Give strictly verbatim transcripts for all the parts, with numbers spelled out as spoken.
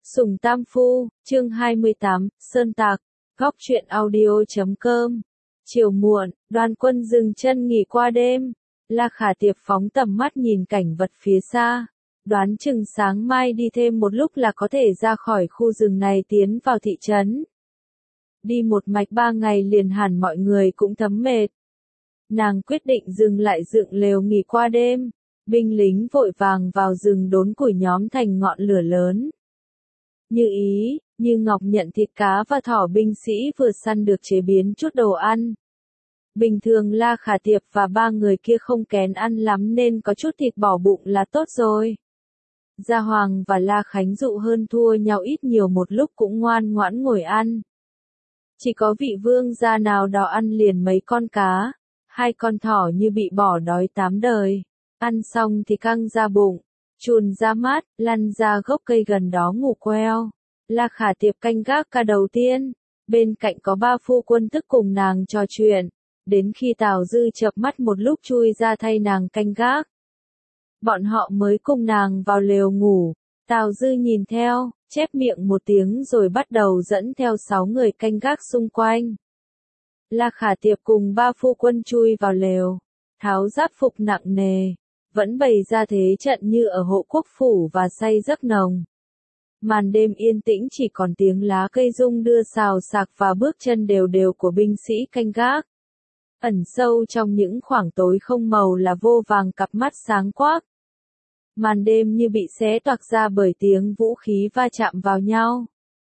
Sùng Tam Phu, chương hai mươi tám, Sơn Tạc, góc truyện audio.com. Chiều muộn, Đoàn Quân dừng chân nghỉ qua đêm. La Khả Tiệp phóng tầm mắt nhìn cảnh vật phía xa. Đoán chừng sáng mai đi thêm một lúc là có thể ra khỏi khu rừng này tiến vào thị trấn. Đi một mạch ba ngày liền hẳn mọi người cũng thấm mệt. Nàng quyết định dừng lại dựng lều nghỉ qua đêm. Binh lính vội vàng vào rừng đốn củi nhóm thành ngọn lửa lớn. Như ý, Như Ngọc nhận thịt cá và thỏ binh sĩ vừa săn được chế biến chút đồ ăn. Bình thường La Khả Tiệp và ba người kia không kén ăn lắm nên có chút thịt bỏ bụng là tốt rồi. Gia Hoàng và La Khánh dụ hơn thua nhau ít nhiều một lúc cũng ngoan ngoãn ngồi ăn. Chỉ có vị vương gia nào đó ăn liền mấy con cá, hai con thỏ như bị bỏ đói tám đời. Ăn xong thì căng ra bụng, chùn ra mát, lăn ra gốc cây gần đó ngủ queo. La Khả Tiệp canh gác ca đầu tiên, bên cạnh có ba phu quân tức cùng nàng trò chuyện, đến khi Tào Dư chợp mắt một lúc chui ra thay nàng canh gác. Bọn họ mới cùng nàng vào lều ngủ, Tào Dư nhìn theo, chép miệng một tiếng rồi bắt đầu dẫn theo sáu người canh gác xung quanh. La Khả Tiệp cùng ba phu quân chui vào lều, tháo giáp phục nặng nề, vẫn bày ra thế trận như ở hộ quốc phủ và say giấc nồng. Màn đêm yên tĩnh chỉ còn tiếng lá cây rung đưa xào xạc và bước chân đều đều của binh sĩ canh gác. Ẩn sâu trong những khoảng tối không màu là vô vàng cặp mắt sáng quắc. Màn đêm như bị xé toạc ra bởi tiếng vũ khí va chạm vào nhau.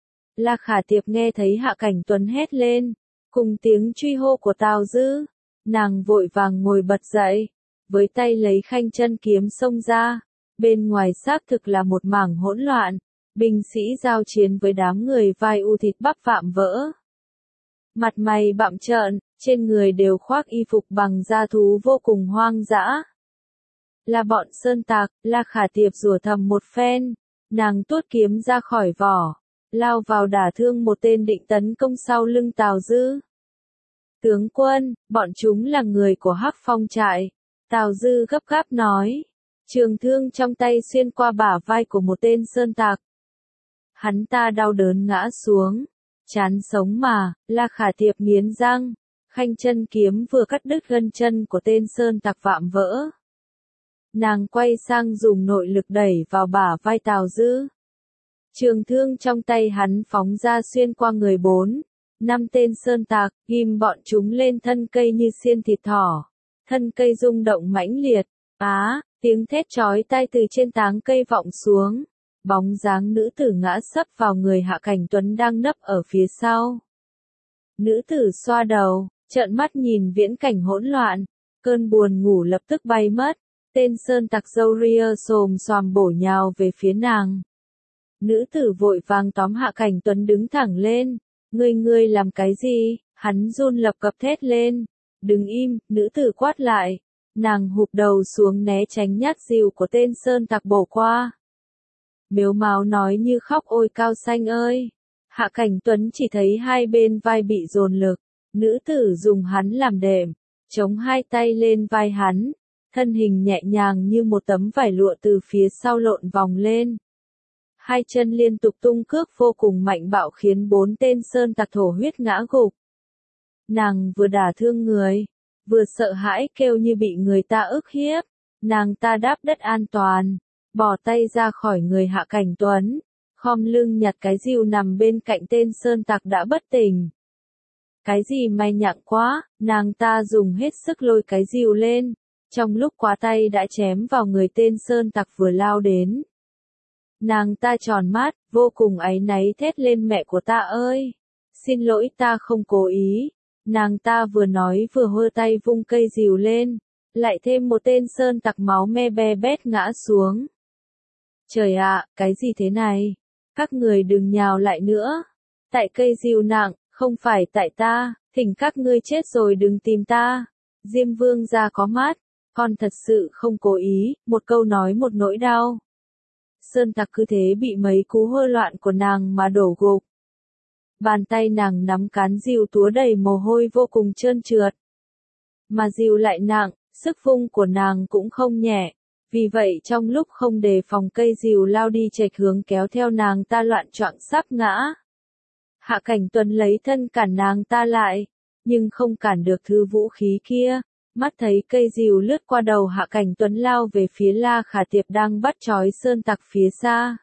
La Khả Tiệp nghe thấy Hạ Cảnh Tuấn hét lên, cùng tiếng truy hô của Tào Dư. Nàng vội vàng ngồi bật dậy, với tay lấy khanh chân kiếm xông ra. Bên ngoài xác thực là một mảng hỗn loạn, binh sĩ giao chiến với đám người vai u thịt bắp vạm vỡ. Mặt mày bặm trợn, trên người đều khoác y phục bằng da thú vô cùng hoang dã. Là bọn Sơn Tạc, La Khả Tiệp rủa thầm một phen, nàng tuốt kiếm ra khỏi vỏ, lao vào đả thương một tên định tấn công sau lưng Tào Dư. Tướng quân, bọn chúng là người của Hắc Phong trại, Tào Dư gấp gáp nói. Trường thương trong tay xuyên qua bả vai của một tên Sơn Tạc. Hắn ta đau đớn ngã xuống, chán sống mà. La Khả Tiệp nghiến răng, khanh chân kiếm vừa cắt đứt gân chân của tên Sơn Tạc vạm vỡ. Nàng quay sang dùng nội lực đẩy vào bả vai Tào Dư. Trường thương trong tay hắn phóng ra xuyên qua người bốn, năm tên Sơn Tạc, ghim bọn chúng lên thân cây như xiên thịt thỏ. Thân cây rung động mãnh liệt, á, tiếng thét chói tai từ trên táng cây vọng xuống. Bóng dáng nữ tử ngã sấp vào người Hạ Cảnh Tuấn đang nấp ở phía sau. Nữ tử xoa đầu, trợn mắt nhìn viễn cảnh hỗn loạn, cơn buồn ngủ lập tức bay mất. Tên Sơn Tạc râu ria xồm xoàm bổ nhào về phía nàng. Nữ tử vội vàng tóm Hạ Cảnh Tuấn đứng thẳng lên. Ngươi ngươi làm cái gì? Hắn run lập cập thét lên. Đừng im, nữ tử quát lại. Nàng hụp đầu xuống né tránh nhát dìu của tên Sơn Tạc bổ qua. Mếu máo nói như khóc ôi Cao Xanh ơi. Hạ Cảnh Tuấn chỉ thấy hai bên vai bị dồn lực. Nữ tử dùng hắn làm đệm, chống hai tay lên vai hắn. Thân hình nhẹ nhàng như một tấm vải lụa từ phía sau lộn vòng lên. Hai chân liên tục tung cước vô cùng mạnh bạo khiến bốn tên Sơn Tạc thổ huyết ngã gục. Nàng vừa đả thương người, vừa sợ hãi kêu như bị người ta ức hiếp. Nàng ta đáp đất an toàn, bỏ tay ra khỏi người Hạ Cảnh Tuấn, khom lưng nhặt cái dìu nằm bên cạnh tên Sơn Tạc đã bất tỉnh. Cái gì may nhặng quá, nàng ta dùng hết sức lôi cái dìu lên, trong lúc quá tay đã chém vào người tên Sơn Tạc vừa lao đến. Nàng ta tròn mắt, vô cùng áy náy thét lên mẹ của ta ơi, xin lỗi ta không cố ý. Nàng ta vừa nói vừa hơ tay vung cây dìu lên, lại thêm một tên Sơn Tạc máu me be bét ngã xuống. Trời ạ, cái gì thế này? Các người đừng nhào lại nữa. Tại cây dìu nặng, không phải tại ta, thỉnh các ngươi chết rồi đừng tìm ta. Diêm Vương gia có mắt, con thật sự không cố ý, một câu nói một nỗi đau. Sơn Tạc cứ thế bị mấy cú hơ loạn của nàng mà đổ gục. Bàn tay nàng nắm cán dìu túa đầy mồ hôi vô cùng trơn trượt. Mà dìu lại nặng, sức vung của nàng cũng không nhẹ. Vì vậy trong lúc không đề phòng cây rìu lao đi chệch hướng kéo theo nàng ta loạn choạng sắp ngã. Hạ Cảnh Tuấn lấy thân cản nàng ta lại, nhưng không cản được thứ vũ khí kia. Mắt thấy cây rìu lướt qua đầu Hạ Cảnh Tuấn lao về phía La Khả Tiệp đang bắt trói sơn tặc phía xa.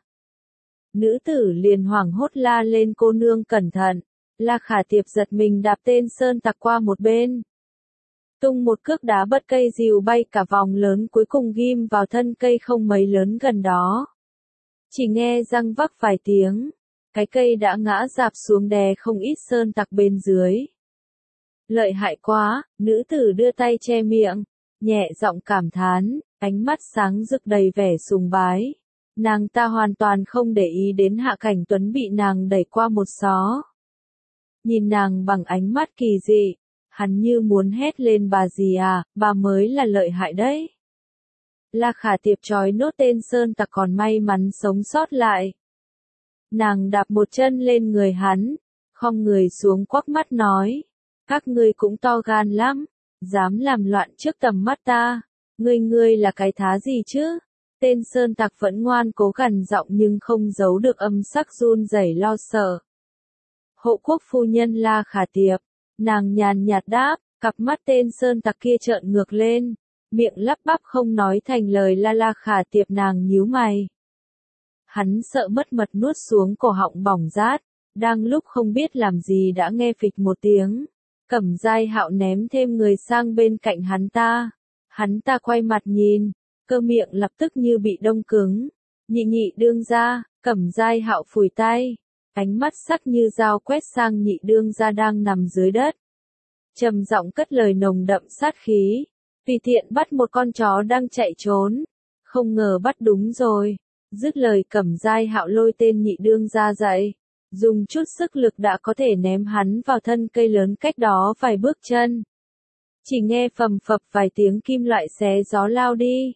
Nữ tử liền hoảng hốt la lên cô nương cẩn thận. La Khả Tiệp giật mình đạp tên sơn tặc qua một bên. Tung một cước đá bật cây rìu bay cả vòng lớn cuối cùng ghim vào thân cây không mấy lớn gần đó. Chỉ nghe răng vắc vài tiếng, cái cây đã ngã rạp xuống đè không ít sơn tặc bên dưới. Lợi hại quá, nữ tử đưa tay che miệng, nhẹ giọng cảm thán, ánh mắt sáng rực đầy vẻ sùng bái. Nàng ta hoàn toàn không để ý đến Hạ Cảnh Tuấn bị nàng đẩy qua một xó. Nhìn nàng bằng ánh mắt kỳ dị, hắn như muốn hét lên bà gì à, bà mới là lợi hại đấy. La Khả Tiệp trói nốt tên sơn tặc còn may mắn sống sót lại. Nàng đạp một chân lên người hắn, khom người xuống quắc mắt nói, các ngươi cũng to gan lắm, dám làm loạn trước tầm mắt ta, ngươi ngươi là cái thá gì chứ? Tên sơn tặc vẫn ngoan cố gằn giọng nhưng không giấu được âm sắc run rẩy lo sợ. Hộ quốc phu nhân La Khả Tiệp, nàng nhàn nhạt đáp, cặp mắt tên sơn tặc kia trợn ngược lên, miệng lắp bắp không nói thành lời. La La Khả Tiệp nàng nhíu mày. Hắn sợ mất mật nuốt xuống cổ họng bỏng rát, đang lúc không biết làm gì đã nghe phịch một tiếng. Cẩm Giai Hạo ném thêm người sang bên cạnh hắn ta. Hắn ta quay mặt nhìn, cơ miệng lập tức như bị đông cứng. Nhị nhị đương gia, Cẩm Giai Hạo phủi tay, ánh mắt sắc như dao quét sang nhị đương gia đang nằm dưới đất. Trầm giọng cất lời nồng đậm sát khí, tùy tiện bắt một con chó đang chạy trốn, không ngờ bắt đúng rồi. Dứt lời Cẩm Giai Hạo lôi tên nhị đương gia dậy, dùng chút sức lực đã có thể ném hắn vào thân cây lớn cách đó vài bước chân. Chỉ nghe phầm phập vài tiếng kim loại xé gió lao đi.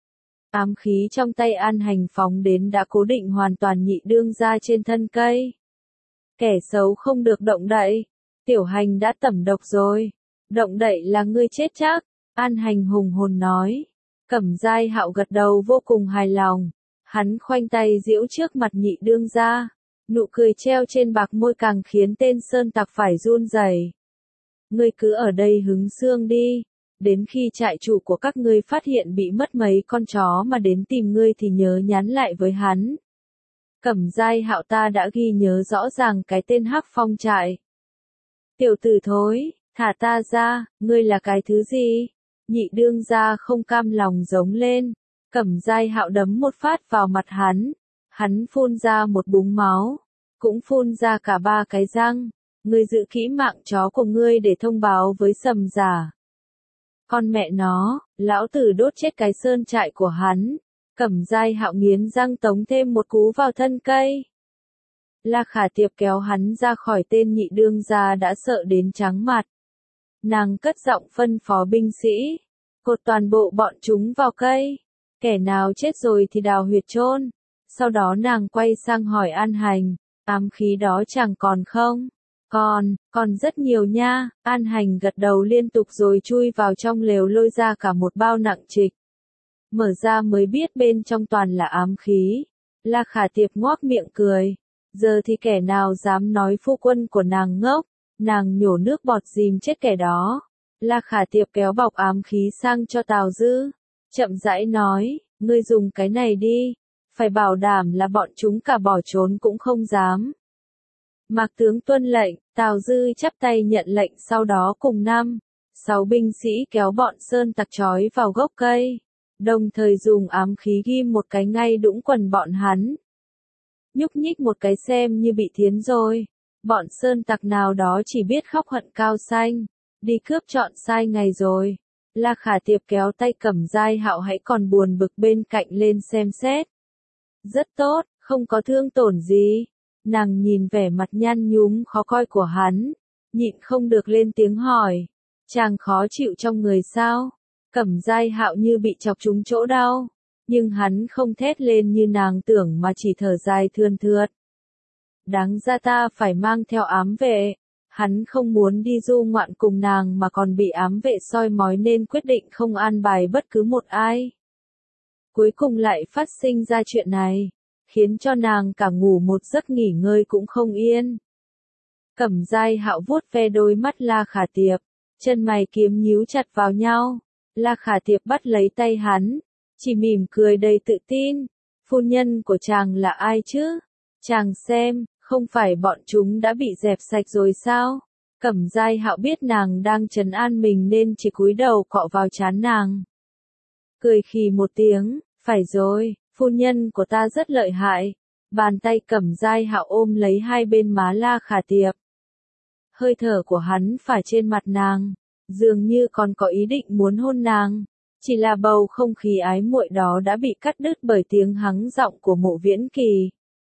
Ám khí trong tay An Hành phóng đến đã cố định hoàn toàn nhị đương gia trên thân cây. Kẻ xấu không được động đậy, Tiểu Hành đã tẩm độc rồi, động đậy là ngươi chết chắc, An Hành hùng hồn nói. Cẩm Giai Hạo gật đầu vô cùng hài lòng, hắn khoanh tay giễu trước mặt nhị đương gia, nụ cười treo trên bạc môi càng khiến tên sơn tặc phải run rẩy. Ngươi cứ ở đây hứng xương đi, đến khi trại chủ của các ngươi phát hiện bị mất mấy con chó mà đến tìm ngươi thì nhớ nhắn lại với hắn. Cẩm Giai Hạo ta đã ghi nhớ rõ ràng cái tên Hắc Phong trại. Tiểu tử thối, thả ta ra, ngươi là cái thứ gì? Nhị đương gia không cam lòng giống lên. Cẩm Giai Hạo đấm một phát vào mặt hắn, hắn phun ra một búng máu, cũng phun ra cả ba cái răng. Ngươi giữ kỹ mạng chó của ngươi để thông báo với Sầm Giả. Con mẹ nó, lão tử đốt chết cái sơn trại của hắn. Cẩm Giai Hạo nghiến răng tống thêm một cú vào thân cây. La Khả Tiệp kéo hắn ra khỏi tên nhị đương gia đã sợ đến trắng mặt. Nàng cất giọng phân phó binh sĩ, cột toàn bộ bọn chúng vào cây. Kẻ nào chết rồi thì đào huyệt chôn. Sau đó nàng quay sang hỏi An Hành, ám khí đó chẳng còn không? Còn, còn rất nhiều nha. An Hành gật đầu liên tục rồi chui vào trong lều lôi ra cả một bao nặng trịch. Mở ra mới biết bên trong toàn là ám khí. La Khả Tiệp ngoác miệng cười. Giờ thì kẻ nào dám nói phu quân của nàng ngốc, nàng nhổ nước bọt dìm chết kẻ đó. La Khả Tiệp kéo bọc ám khí sang cho Tào Dư, chậm rãi nói, ngươi dùng cái này đi, phải bảo đảm là bọn chúng cả bỏ trốn cũng không dám. Mạc tướng tuân lệnh, Tào Dư chắp tay nhận lệnh, sau đó cùng năm, sáu binh sĩ kéo bọn sơn tặc trói vào gốc cây, đồng thời dùng ám khí ghim một cái ngay đũng quần bọn hắn. Nhúc nhích một cái xem như bị thiến rồi. Bọn sơn tặc nào đó chỉ biết khóc hận Cao Xanh, đi cướp chọn sai ngày rồi. La Khả Tiệp kéo tay Cẩm Giai Hạo hãy còn buồn bực bên cạnh lên xem xét. Rất tốt, không có thương tổn gì. Nàng nhìn vẻ mặt nhăn nhúm khó coi của hắn, nhịn không được lên tiếng hỏi. Chàng khó chịu trong người sao? Cẩm Giai Hạo như bị chọc trúng chỗ đau. Nhưng hắn không thét lên như nàng tưởng mà chỉ thở dài thườn thượt. Đáng ra ta phải mang theo ám vệ. Hắn không muốn đi du ngoạn cùng nàng mà còn bị ám vệ soi mói nên quyết định không an bài bất cứ một ai. Cuối cùng lại phát sinh ra chuyện này, khiến cho nàng cả ngủ một giấc nghỉ ngơi cũng không yên. Cẩm Giai Hạo vuốt ve đôi mắt La Khả Tiệp, chân mày kiếm nhíu chặt vào nhau. La Khả Tiệp bắt lấy tay hắn, chỉ mỉm cười đầy tự tin. Phu nhân của chàng là ai chứ? Chàng xem, không phải bọn chúng đã bị dẹp sạch rồi sao? Cẩm Giai Hạo biết nàng đang trấn an mình nên chỉ cúi đầu cọ vào trán nàng. Cười khì một tiếng, phải rồi, phu nhân của ta rất lợi hại. Bàn tay Cẩm Giai Hạo ôm lấy hai bên má La Khả Tiệp. Hơi thở của hắn phả trên mặt nàng, dường như còn có ý định muốn hôn nàng. Chỉ là bầu không khí ái muội đó đã bị cắt đứt bởi tiếng hắng giọng của Mộ Viễn Kỳ.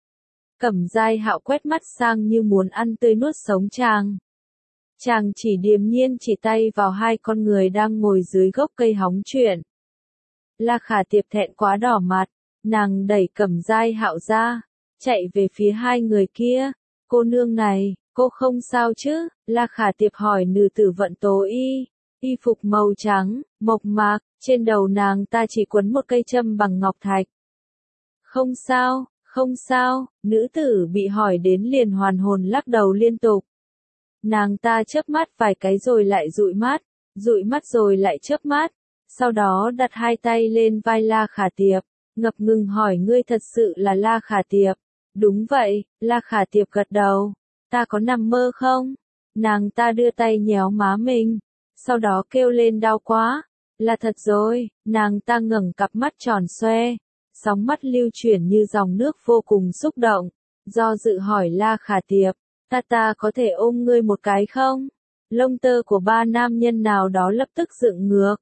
Cẩm Giai Hạo quét mắt sang như muốn ăn tươi nuốt sống chàng. Chàng chỉ điềm nhiên chỉ tay vào hai con người đang ngồi dưới gốc cây hóng chuyện. La Khả Tiệp thẹn quá đỏ mặt, nàng đẩy Cẩm Giai Hạo ra, chạy về phía hai người kia. Cô nương này, cô không sao chứ? La Khả Tiệp hỏi nữ tử Vận Tố Y. Y phục màu trắng, mộc mạc, trên đầu nàng ta chỉ quấn một cây châm bằng ngọc thạch. Không sao, không sao, nữ tử bị hỏi đến liền hoàn hồn lắc đầu liên tục. Nàng ta chớp mắt vài cái rồi lại dụi mắt, dụi mắt rồi lại chớp mắt, sau đó đặt hai tay lên vai La Khả Tiệp, ngập ngừng hỏi ngươi thật sự là La Khả Tiệp. Đúng vậy, La Khả Tiệp gật đầu. Ta có nằm mơ không? Nàng ta đưa tay nhéo má mình, sau đó kêu lên đau quá. Là thật rồi, nàng ta ngẩng cặp mắt tròn xoe, sóng mắt lưu chuyển như dòng nước vô cùng xúc động, do dự hỏi La Khả Tiệp, ta ta có thể ôm ngươi một cái không? Lông tơ của ba nam nhân nào đó lập tức dựng ngược.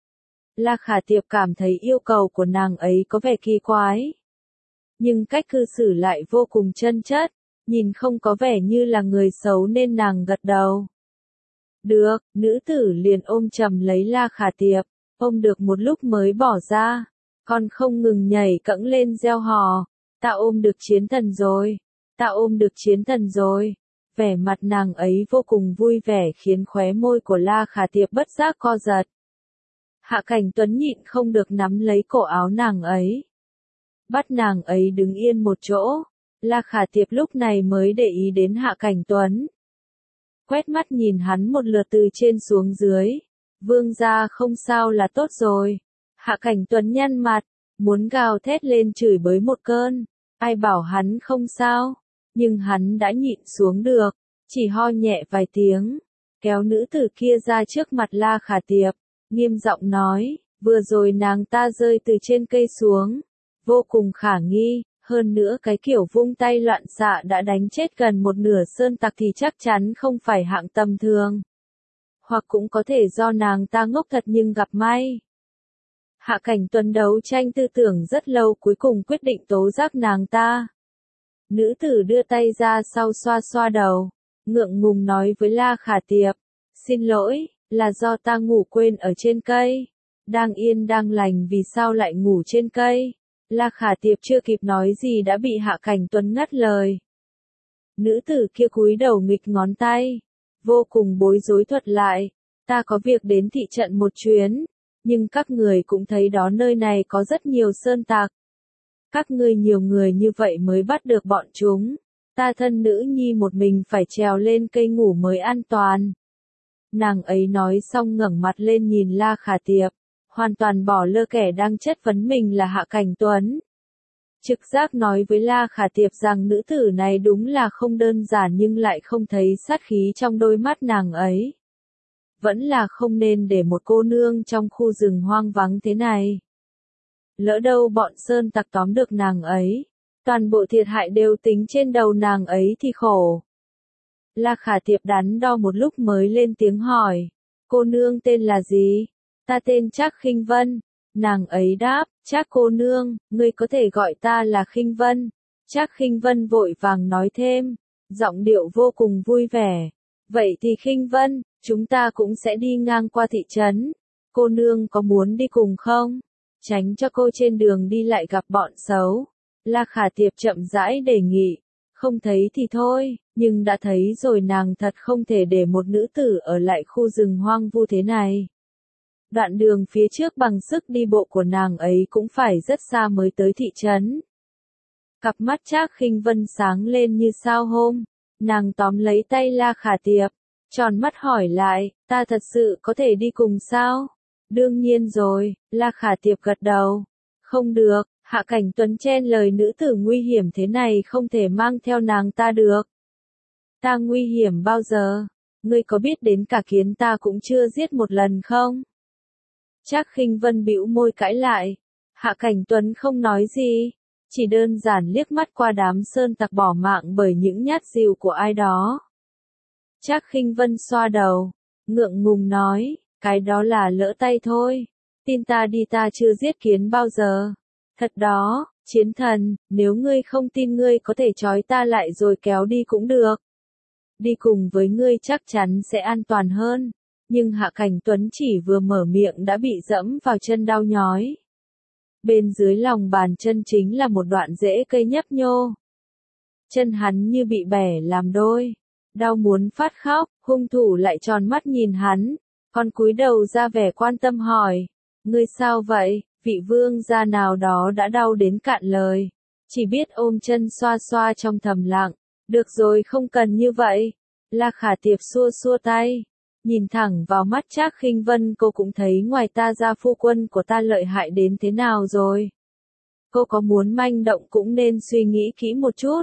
La Khả Tiệp cảm thấy yêu cầu của nàng ấy có vẻ kỳ quái, nhưng cách cư xử lại vô cùng chân chất, nhìn không có vẻ như là người xấu nên nàng gật đầu. Được, nữ tử liền ôm chầm lấy La Khả Tiệp, ôm được một lúc mới bỏ ra, còn không ngừng nhảy cẫng lên reo hò, ta ôm được chiến thần rồi, ta ôm được chiến thần rồi. Vẻ mặt nàng ấy vô cùng vui vẻ khiến khóe môi của La Khả Tiệp bất giác co giật. Hạ Cảnh Tuấn nhịn không được nắm lấy cổ áo nàng ấy, bắt nàng ấy đứng yên một chỗ. La Khả Tiệp lúc này mới để ý đến Hạ Cảnh Tuấn. Quét mắt nhìn hắn một lượt từ trên xuống dưới. Vương gia không sao là tốt rồi. Hạ Cảnh Tuấn nhăn mặt, muốn gào thét lên chửi bới một cơn. Ai bảo hắn không sao, nhưng hắn đã nhịn xuống được, chỉ ho nhẹ vài tiếng, kéo nữ tử kia ra trước mặt La Khả Tiệp, nghiêm giọng nói, vừa rồi nàng ta rơi từ trên cây xuống, vô cùng khả nghi. Hơn nữa cái kiểu vung tay loạn xạ đã đánh chết gần một nửa sơn tặc thì chắc chắn không phải hạng tầm thường. Hoặc cũng có thể do nàng ta ngốc thật nhưng gặp may. Hạ Cảnh Tuấn đấu tranh tư tưởng rất lâu cuối cùng quyết định tố giác nàng ta. Nữ tử đưa tay ra sau xoa xoa đầu, ngượng ngùng nói với La Khả Tiệp, xin lỗi, là do ta ngủ quên ở trên cây. Đang yên đang lành vì sao lại ngủ trên cây? La Khả Tiệp chưa kịp nói gì đã bị Hạ Cảnh Tuấn ngắt lời. Nữ tử kia cúi đầu nghịch ngón tay, vô cùng bối rối thuật lại, ta có việc đến thị trận một chuyến, nhưng các người cũng thấy đó nơi này có rất nhiều sơn tặc. Các ngươi nhiều người như vậy mới bắt được bọn chúng, ta thân nữ nhi một mình phải trèo lên cây ngủ mới an toàn. Nàng ấy nói xong ngẩng mặt lên nhìn La Khả Tiệp, hoàn toàn bỏ lơ kẻ đang chất vấn mình là Hạ Cảnh Tuấn. Trực giác nói với La Khả Tiệp rằng nữ tử này đúng là không đơn giản nhưng lại không thấy sát khí trong đôi mắt nàng ấy. Vẫn là không nên để một cô nương trong khu rừng hoang vắng thế này. Lỡ đâu bọn sơn tặc tóm được nàng ấy, toàn bộ thiệt hại đều tính trên đầu nàng ấy thì khổ. La Khả Tiệp đắn đo một lúc mới lên tiếng hỏi, cô nương tên là gì? Ta tên Trác Khinh Vân. Nàng ấy đáp, Trác cô nương, ngươi có thể gọi ta là Khinh Vân. Trác Khinh Vân vội vàng nói thêm, giọng điệu vô cùng vui vẻ. Vậy thì Khinh Vân, chúng ta cũng sẽ đi ngang qua thị trấn. Cô nương có muốn đi cùng không? Tránh cho cô trên đường đi lại gặp bọn xấu. La Khả Tiệp chậm rãi đề nghị. Không thấy thì thôi, nhưng đã thấy rồi nàng thật không thể để một nữ tử ở lại khu rừng hoang vu thế này. Đoạn đường phía trước bằng sức đi bộ của nàng ấy cũng phải rất xa mới tới thị trấn. Cặp mắt Trác Khinh Vân sáng lên như sao hôm, nàng tóm lấy tay La Khả Tiệp, tròn mắt hỏi lại, ta thật sự có thể đi cùng sao? Đương nhiên rồi, La Khả Tiệp gật đầu. Không được, Hạ Cảnh Tuấn chen lời, nữ tử nguy hiểm thế này không thể mang theo nàng ta được. Ta nguy hiểm bao giờ? Ngươi có biết đến cả kiến ta cũng chưa giết một lần không? Trác Khinh Vân bĩu môi cãi lại. Hạ Cảnh Tuấn không nói gì, chỉ đơn giản liếc mắt qua đám sơn tặc bỏ mạng bởi những nhát dìu của ai đó. Trác Khinh Vân xoa đầu, ngượng ngùng nói, cái đó là lỡ tay thôi. Tin ta đi, ta chưa giết kiến bao giờ. Thật đó, chiến thần, nếu ngươi không tin ngươi có thể trói ta lại rồi kéo đi cũng được. Đi cùng với ngươi chắc chắn sẽ an toàn hơn. Nhưng Hạ Cảnh Tuấn chỉ vừa mở miệng đã bị dẫm vào chân đau nhói. Bên dưới lòng bàn chân chính là một đoạn rễ cây nhấp nhô. Chân hắn như bị bẻ làm đôi. Đau muốn phát khóc, hung thủ lại tròn mắt nhìn hắn, còn cúi đầu ra vẻ quan tâm hỏi. Ngươi sao vậy? Vị vương gia nào đó đã đau đến cạn lời. Chỉ biết ôm chân xoa xoa trong thầm lặng. Được rồi, không cần như vậy. La Khả Tiệp xua xua tay. Nhìn thẳng vào mắt Trác Khinh Vân, cô cũng thấy ngoài ta ra phu quân của ta lợi hại đến thế nào rồi. Cô có muốn manh động cũng nên suy nghĩ kỹ một chút.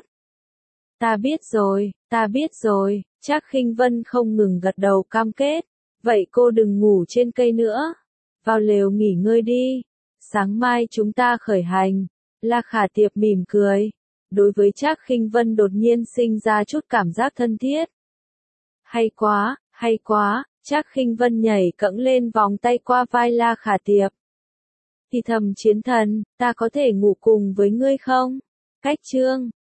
Ta biết rồi, ta biết rồi. Trác Khinh Vân không ngừng gật đầu cam kết. Vậy cô đừng ngủ trên cây nữa. Vào lều nghỉ ngơi đi. Sáng mai chúng ta khởi hành. La Khả Tiệp mỉm cười. Đối với Trác Khinh Vân đột nhiên sinh ra chút cảm giác thân thiết. Hay quá, hay quá. Trác Khinh Vân nhảy cẫng lên vòng tay qua vai La Khả Tiệp. Thì thầm, chiến thần, ta có thể ngủ cùng với ngươi không? Cách chương